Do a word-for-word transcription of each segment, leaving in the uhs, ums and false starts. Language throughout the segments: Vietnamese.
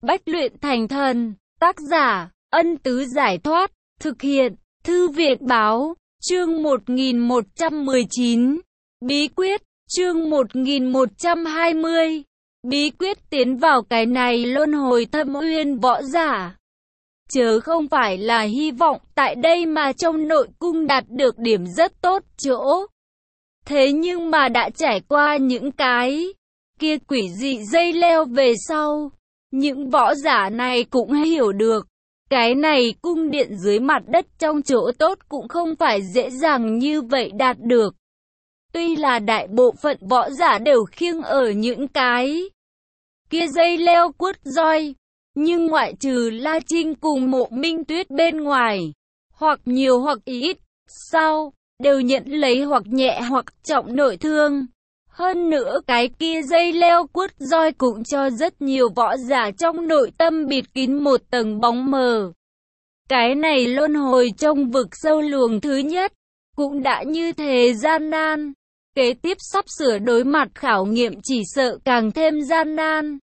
bách luyện thành thần. Tác giả, Ân Tứ Giải Thoát. Thực hiện, Thư viện Báo. Chương một nghìn một trăm mười chín. Bí quyết. Chương một nghìn một trăm hai mươi. Bí quyết tiến vào cái này luân hồi thâm uyên võ giả. Chớ không phải là hy vọng tại đây mà trong nội cung đạt được điểm rất tốt chỗ. Thế nhưng mà đã trải qua những cái kia quỷ dị dây leo về sau, những võ giả này cũng hiểu được, cái này cung điện dưới mặt đất trong chỗ tốt cũng không phải dễ dàng như vậy đạt được. Tuy là đại bộ phận võ giả đều khiêng ở những cái kia dây leo quất roi, nhưng ngoại trừ La Trinh cùng Mộ Minh Tuyết bên ngoài, hoặc nhiều hoặc ít, sau, đều nhận lấy hoặc nhẹ hoặc trọng nội thương. Hơn nữa cái kia dây leo quất roi cũng cho rất nhiều võ giả trong nội tâm bịt kín một tầng bóng mờ. Cái này luân hồi trong vực sâu luồng thứ nhất, cũng đã như thế gian nan. Kế tiếp sắp sửa đối mặt khảo nghiệm chỉ sợ càng thêm gian nan.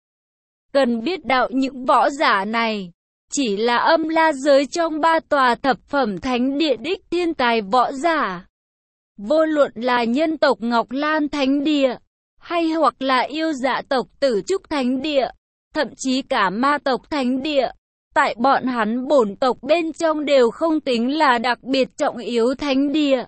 Cần biết đạo những võ giả này, chỉ là âm la giới trong ba tòa thập phẩm thánh địa đích thiên tài võ giả. Vô luận là nhân tộc Ngọc Lan Thánh Địa, hay hoặc là yêu dạ tộc Tử Trúc Thánh Địa, thậm chí cả ma tộc Thánh Địa, tại bọn hắn bổn tộc bên trong đều không tính là đặc biệt trọng yếu Thánh Địa.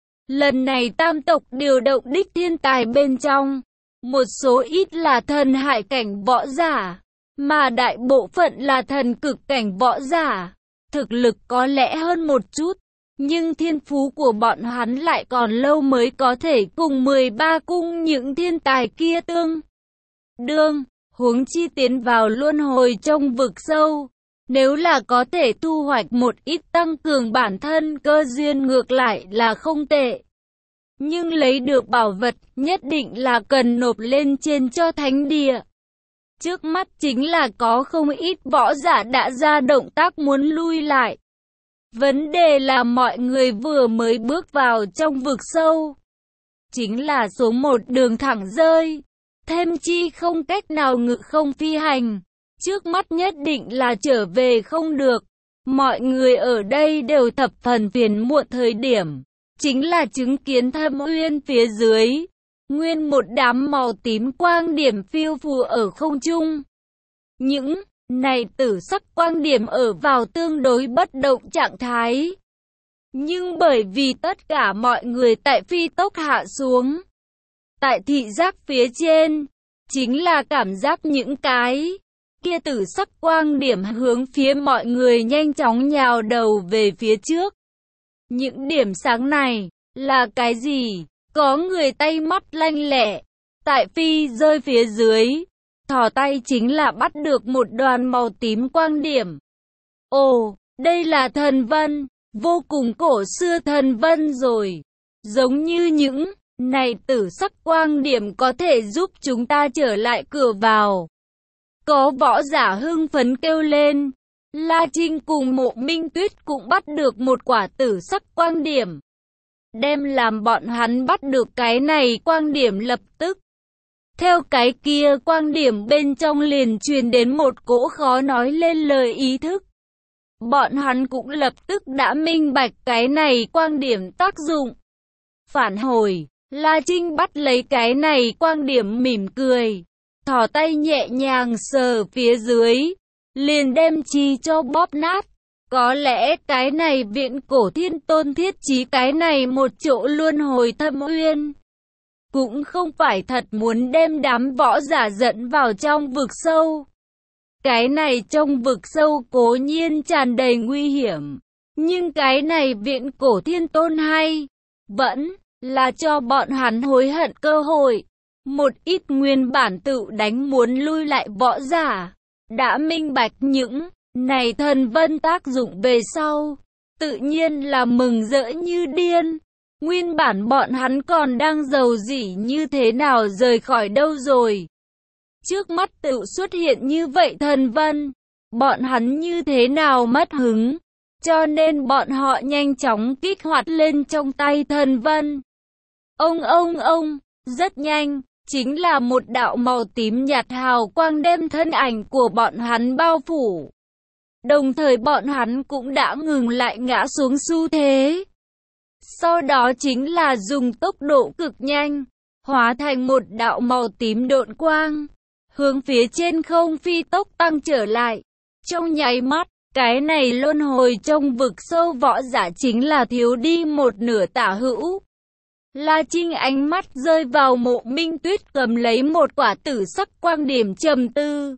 Lần này tam tộc điều động đích thiên tài bên trong, một số ít là thần hải cảnh võ giả, mà đại bộ phận là thần cực cảnh võ giả. Thực lực có lẽ hơn một chút, nhưng thiên phú của bọn hắn lại còn lâu mới có thể cùng mười ba cung những thiên tài kia tương đương, huống chi tiến vào luân hồi trong vực sâu. Nếu là có thể thu hoạch một ít tăng cường bản thân cơ duyên ngược lại là không tệ. Nhưng lấy được bảo vật nhất định là cần nộp lên trên cho thánh địa. Trước mắt chính là có không ít võ giả đã ra động tác muốn lui lại. Vấn đề là mọi người vừa mới bước vào trong vực sâu, chính là số một đường thẳng rơi, thêm chi không cách nào ngự không phi hành. Trước mắt nhất định là trở về không được. Mọi người ở đây đều thập phần phiền muộn thời điểm, chính là chứng kiến thâm uyên phía dưới, nguyên một đám màu tím quang điểm phiêu phù ở không trung. Những này tử sắc quang điểm ở vào tương đối bất động trạng thái. Nhưng bởi vì tất cả mọi người tại phi tốc hạ xuống, tại thị giác phía trên, chính là cảm giác những cái kia tử sắc quang điểm hướng phía mọi người nhanh chóng nhào đầu về phía trước. Những điểm sáng này là cái gì? Có người tay mắt lanh lẹ, tại phi rơi phía dưới, thò tay chính là bắt được một đoàn màu tím quang điểm. Ồ, đây là thần vân, vô cùng cổ xưa thần vân rồi. Giống như những này tử sắc quang điểm có thể giúp chúng ta trở lại cửa vào. Có võ giả hưng phấn kêu lên. La Trinh cùng Mộ Minh Tuyết cũng bắt được một quả tử sắc quang điểm. Đem làm bọn hắn bắt được cái này quang điểm lập tức. Theo cái kia quang điểm bên trong liền truyền đến một cỗ khó nói lên lời ý thức. Bọn hắn cũng lập tức đã minh bạch cái này quang điểm tác dụng. Phản hồi, La Trinh bắt lấy cái này quang điểm mỉm cười, thò tay nhẹ nhàng sờ phía dưới, liền đem chi cho bóp nát. Có lẽ cái này viện cổ thiên tôn thiết chí cái này một chỗ luân hồi thâm uyên, cũng không phải thật muốn đem đám võ giả dẫn vào trong vực sâu. Cái này trong vực sâu cố nhiên tràn đầy nguy hiểm, nhưng cái này viện cổ thiên tôn hay, vẫn là cho bọn hắn hối hận cơ hội. Một ít nguyên bản tự đánh muốn lui lại võ giả, đã minh bạch những này thần vân tác dụng về sau, tự nhiên là mừng rỡ như điên. Nguyên bản bọn hắn còn đang giàu dĩ như thế nào rời khỏi đâu rồi. Trước mắt tự xuất hiện như vậy thần vân, bọn hắn như thế nào mất hứng, cho nên bọn họ nhanh chóng kích hoạt lên trong tay thần vân. Ông ông ông, rất nhanh, chính là một đạo màu tím nhạt hào quang đem thân ảnh của bọn hắn bao phủ. Đồng thời bọn hắn cũng đã ngừng lại ngã xuống xu thế. Sau đó chính là dùng tốc độ cực nhanh, hóa thành một đạo màu tím độn quang, hướng phía trên không phi tốc tăng trở lại. Trong nháy mắt, cái này luân hồi trong vực sâu võ giả chính là thiếu đi một nửa tả hữu. La Trinh ánh mắt rơi vào Mộ Minh Tuyết cầm lấy một quả tử sắc quang điểm trầm tư.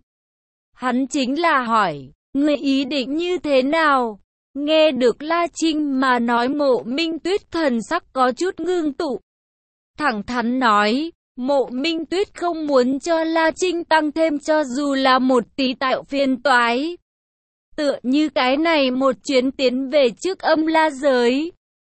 Hắn chính là hỏi, người ý định như thế nào? Nghe được La Trinh mà nói, Mộ Minh Tuyết thần sắc có chút ngưng tụ. Thẳng thắn nói, Mộ Minh Tuyết không muốn cho La Trinh tăng thêm cho dù là một tí tạo phiền toái. Tựa như cái này một chuyến tiến về trước âm la giới.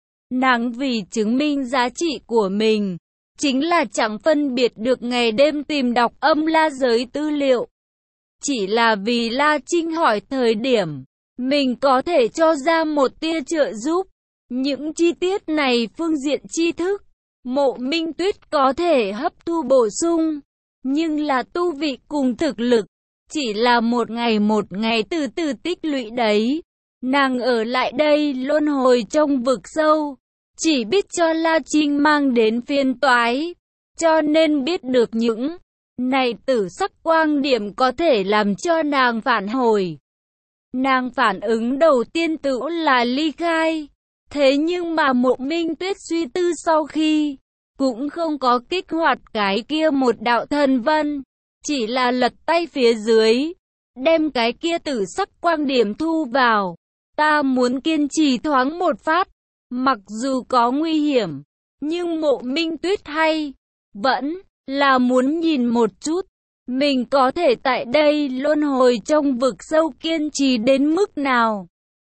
Nàng vì chứng minh giá trị của mình, chính là chẳng phân biệt được ngày đêm tìm đọc âm la giới tư liệu. Chỉ là vì La Trinh hỏi thời điểm, mình có thể cho ra một tia trợ giúp. Những chi tiết này phương diện tri thức, Mộ Minh Tuyết có thể hấp thu bổ sung. Nhưng là tu vị cùng thực lực, chỉ là một ngày một ngày từ từ tích lũy đấy. Nàng ở lại đây luân hồi trong vực sâu, chỉ biết cho La Trinh mang đến phiền toái, cho nên biết được những này tử sắc quang điểm có thể làm cho nàng phản hồi. Nàng phản ứng đầu tiên tự là ly khai, thế nhưng mà Mộ Minh Tuyết suy tư sau khi, cũng không có kích hoạt cái kia một đạo thần vân, chỉ là lật tay phía dưới, đem cái kia tử sắc quang điểm thu vào. Ta muốn kiên trì thoáng một phát, mặc dù có nguy hiểm, nhưng Mộ Minh Tuyết hay vẫn là muốn nhìn một chút, mình có thể tại đây luân hồi trong vực sâu kiên trì đến mức nào.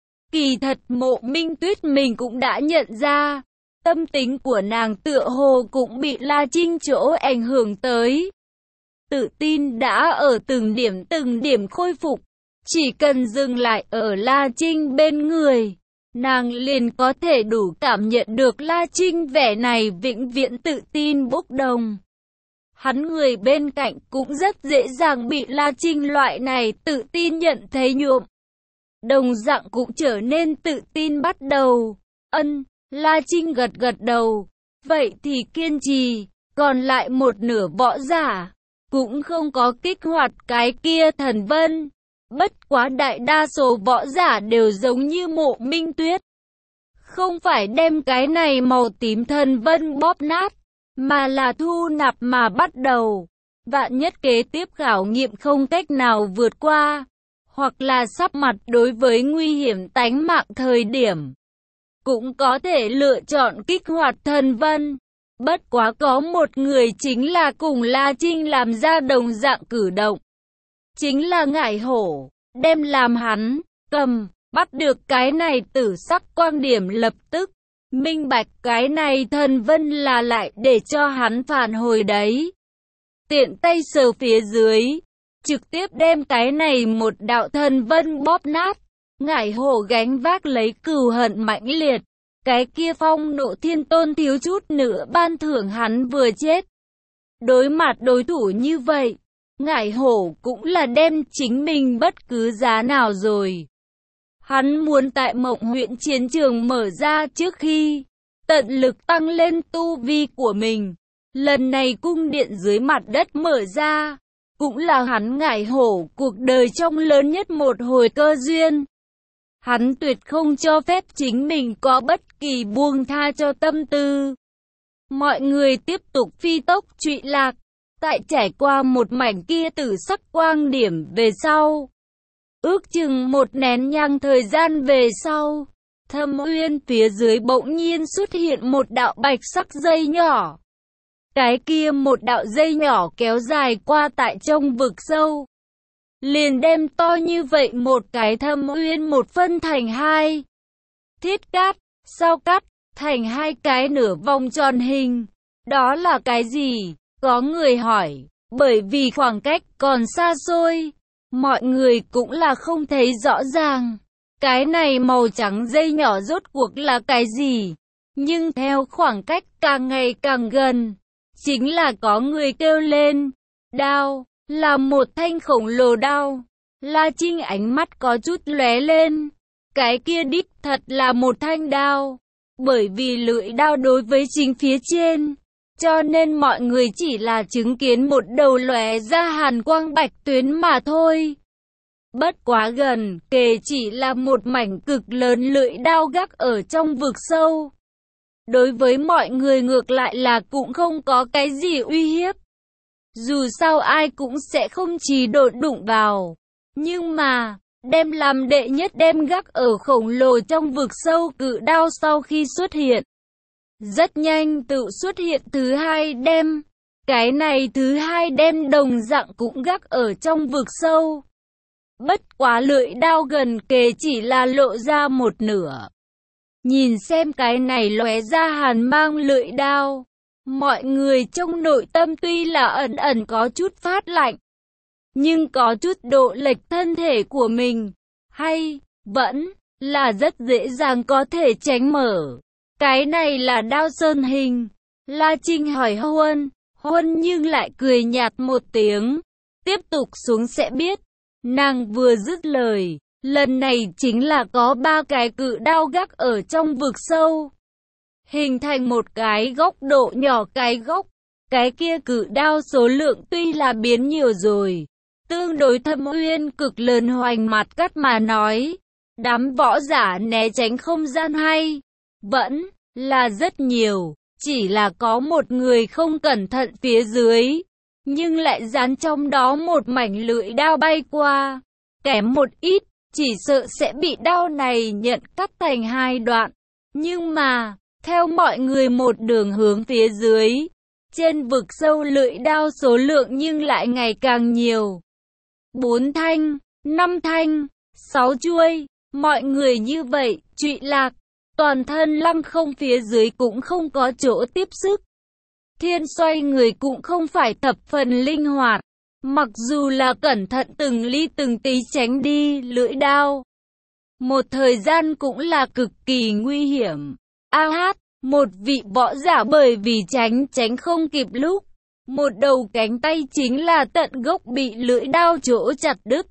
Kỳ thật Mộ Minh Tuyết mình cũng đã nhận ra, tâm tính của nàng tựa hồ cũng bị La Trinh chỗ ảnh hưởng tới. Tự tin đã ở từng điểm từng điểm khôi phục, chỉ cần dừng lại ở La Trinh bên người, nàng liền có thể đủ cảm nhận được La Trinh vẻ này vĩnh viễn tự tin bốc đồng. Hắn người bên cạnh cũng rất dễ dàng bị La Trinh loại này tự tin nhận thấy nhuộm. Đồng dạng cũng trở nên tự tin bắt đầu. Ân, La Trinh gật gật đầu. Vậy thì kiên trì, còn lại một nửa võ giả, cũng không có kích hoạt cái kia thần vân. Bất quá đại đa số võ giả đều giống như Mộ Minh Tuyết. Không phải đem cái này màu tím thần vân bóp nát, mà là thu nạp mà bắt đầu. Vạn nhất kế tiếp khảo nghiệm không cách nào vượt qua, hoặc là sắp mặt đối với nguy hiểm tánh mạng thời điểm, cũng có thể lựa chọn kích hoạt thần vân. Bất quá có một người chính là cùng La Trinh làm ra đồng dạng cử động. Chính là Ngải Hổ, đem làm hắn cầm, bắt được cái này tử sắc quang điểm lập tức minh bạch cái này thần vân là lại để cho hắn phản hồi đấy. Tiện tay sờ phía dưới, trực tiếp đem cái này một đạo thần vân bóp nát. Ngải Hổ gánh vác lấy cừu hận mãnh liệt, cái kia Phong Nộ Thiên Tôn thiếu chút nữa ban thưởng hắn vừa chết. Đối mặt đối thủ như vậy, Ngải Hổ cũng là đem chính mình bất cứ giá nào rồi. Hắn muốn tại Mộng huyện chiến trường mở ra trước khi tận lực tăng lên tu vi của mình. Lần này cung điện dưới mặt đất mở ra, cũng là hắn Ngải Hổ cuộc đời trong lớn nhất một hồi cơ duyên. Hắn tuyệt không cho phép chính mình có bất kỳ buông tha cho tâm tư. Mọi người tiếp tục phi tốc trụy lạc, tại trải qua một mảnh kia tử sắc quang điểm về sau. Ước chừng một nén nhang thời gian về sau, Thâm Uyên phía dưới bỗng nhiên xuất hiện một đạo bạch sắc dây nhỏ. Cái kia một đạo dây nhỏ kéo dài qua tại trong vực sâu, liền đem to như vậy một cái Thâm Uyên một phân thành hai. Thiết cát, sao cắt, thành hai cái nửa vòng tròn hình. Đó là cái gì? Có người hỏi, bởi vì khoảng cách còn xa xôi, mọi người cũng là không thấy rõ ràng. Cái này màu trắng dây nhỏ rốt cuộc là cái gì? Nhưng theo khoảng cách càng ngày càng gần, chính là có người kêu lên. Đao, là một thanh khổng lồ đao. La Trinh ánh mắt có chút lóe lên. Cái kia đích thật là một thanh đao. Bởi vì lưỡi đao đối với chính phía trên, cho nên mọi người chỉ là chứng kiến một đầu lóe ra hàn quang bạch tuyến mà thôi. Bất quá gần kề chỉ là một mảnh cực lớn lưỡi đao gác ở trong vực sâu. Đối với mọi người ngược lại là cũng không có cái gì uy hiếp. Dù sao ai cũng sẽ không chỉ đột đụng vào. Nhưng mà, đem làm đệ nhất đem gác ở khổng lồ trong vực sâu cự đao sau khi xuất hiện. Rất nhanh tự xuất hiện thứ hai đem. Cái này thứ hai đem đồng dạng cũng gác ở trong vực sâu. Bất quá lưỡi đao gần kề chỉ là lộ ra một nửa. Nhìn xem cái này lóe ra hàn mang lưỡi đao. Mọi người trong nội tâm tuy là ẩn ẩn có chút phát lạnh. Nhưng có chút độ lệch thân thể của mình. Hay, vẫn, là rất dễ dàng có thể tránh mở. Cái này là đao sơn hình. La Trinh hỏi Huân. Huân nhưng lại cười nhạt một tiếng. Tiếp tục xuống sẽ biết. Nàng vừa dứt lời. Lần này chính là có ba cái cự đao gác ở trong vực sâu. Hình thành một cái góc độ nhỏ cái góc. Cái kia cự đao số lượng tuy là biến nhiều rồi. Tương đối thâm uyên cực lớn hoành mặt cắt mà nói. Đám võ giả né tránh không gian hay. Vẫn là rất nhiều. Chỉ là có một người không cẩn thận phía dưới. Nhưng lại dán trong đó một mảnh lưỡi đao bay qua. Kém một ít. Chỉ sợ sẽ bị đao này nhận cắt thành hai đoạn. Nhưng mà, theo mọi người một đường hướng phía dưới. Trên vực sâu lưỡi đao số lượng nhưng lại ngày càng nhiều. Bốn thanh, năm thanh, sáu chuôi, mọi người như vậy, trụy lạc, toàn thân lăng không phía dưới cũng không có chỗ tiếp sức. Thiên xoay người cũng không phải thập phần linh hoạt, mặc dù là cẩn thận từng ly từng tí tránh đi lưỡi đao. Một thời gian cũng là cực kỳ nguy hiểm. A hát, một vị võ giả bởi vì tránh tránh không kịp lúc. Một đầu cánh tay chính là tận gốc bị lưỡi đao chỗ chặt đứt.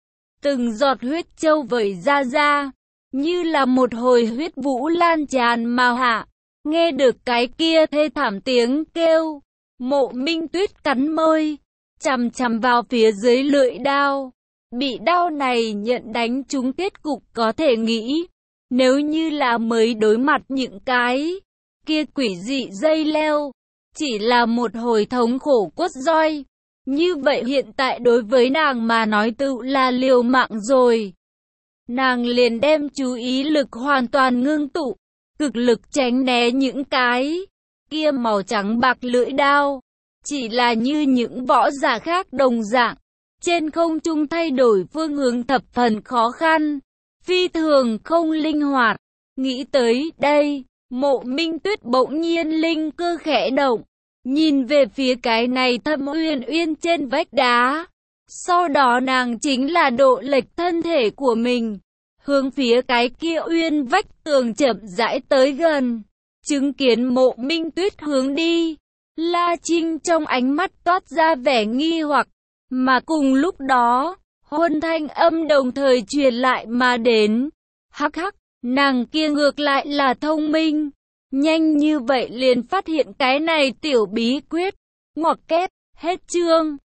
Từng giọt huyết châu vẩy ra ra, như là một hồi huyết vũ lan tràn mà hạ. Nghe được cái kia thê thảm tiếng kêu, Mộ Minh Tuyết cắn môi, chằm chằm vào phía dưới lưỡi đao. Bị đao này nhận đánh trúng kết cục có thể nghĩ. Nếu như là mới đối mặt những cái kia quỷ dị dây leo, chỉ là một hồi thống khổ quất roi. Như vậy hiện tại đối với nàng mà nói tự là liều mạng rồi. Nàng liền đem chú ý lực hoàn toàn ngưng tụ, cực lực tránh né những cái kia màu trắng bạc lưỡi đao. Chỉ là như những võ giả khác đồng dạng, trên không trung thay đổi phương hướng thập phần khó khăn, phi thường không linh hoạt. Nghĩ tới đây, Mộ Minh Tuyết bỗng nhiên linh cơ khẽ động, nhìn về phía cái này thâm uyên uyên trên vách đá. Sau đó nàng chính là độ lệch thân thể của mình, hướng phía cái kia uyên vách tường chậm rãi tới gần. Chứng kiến Mộ Minh Tuyết hướng đi, La Trinh trong ánh mắt toát ra vẻ nghi hoặc, mà cùng lúc đó, Huân thanh âm đồng thời truyền lại mà đến. Hắc hắc, nàng kia ngược lại là thông minh, nhanh như vậy liền phát hiện cái này tiểu bí quyết. Ngoặc kép, hết chương.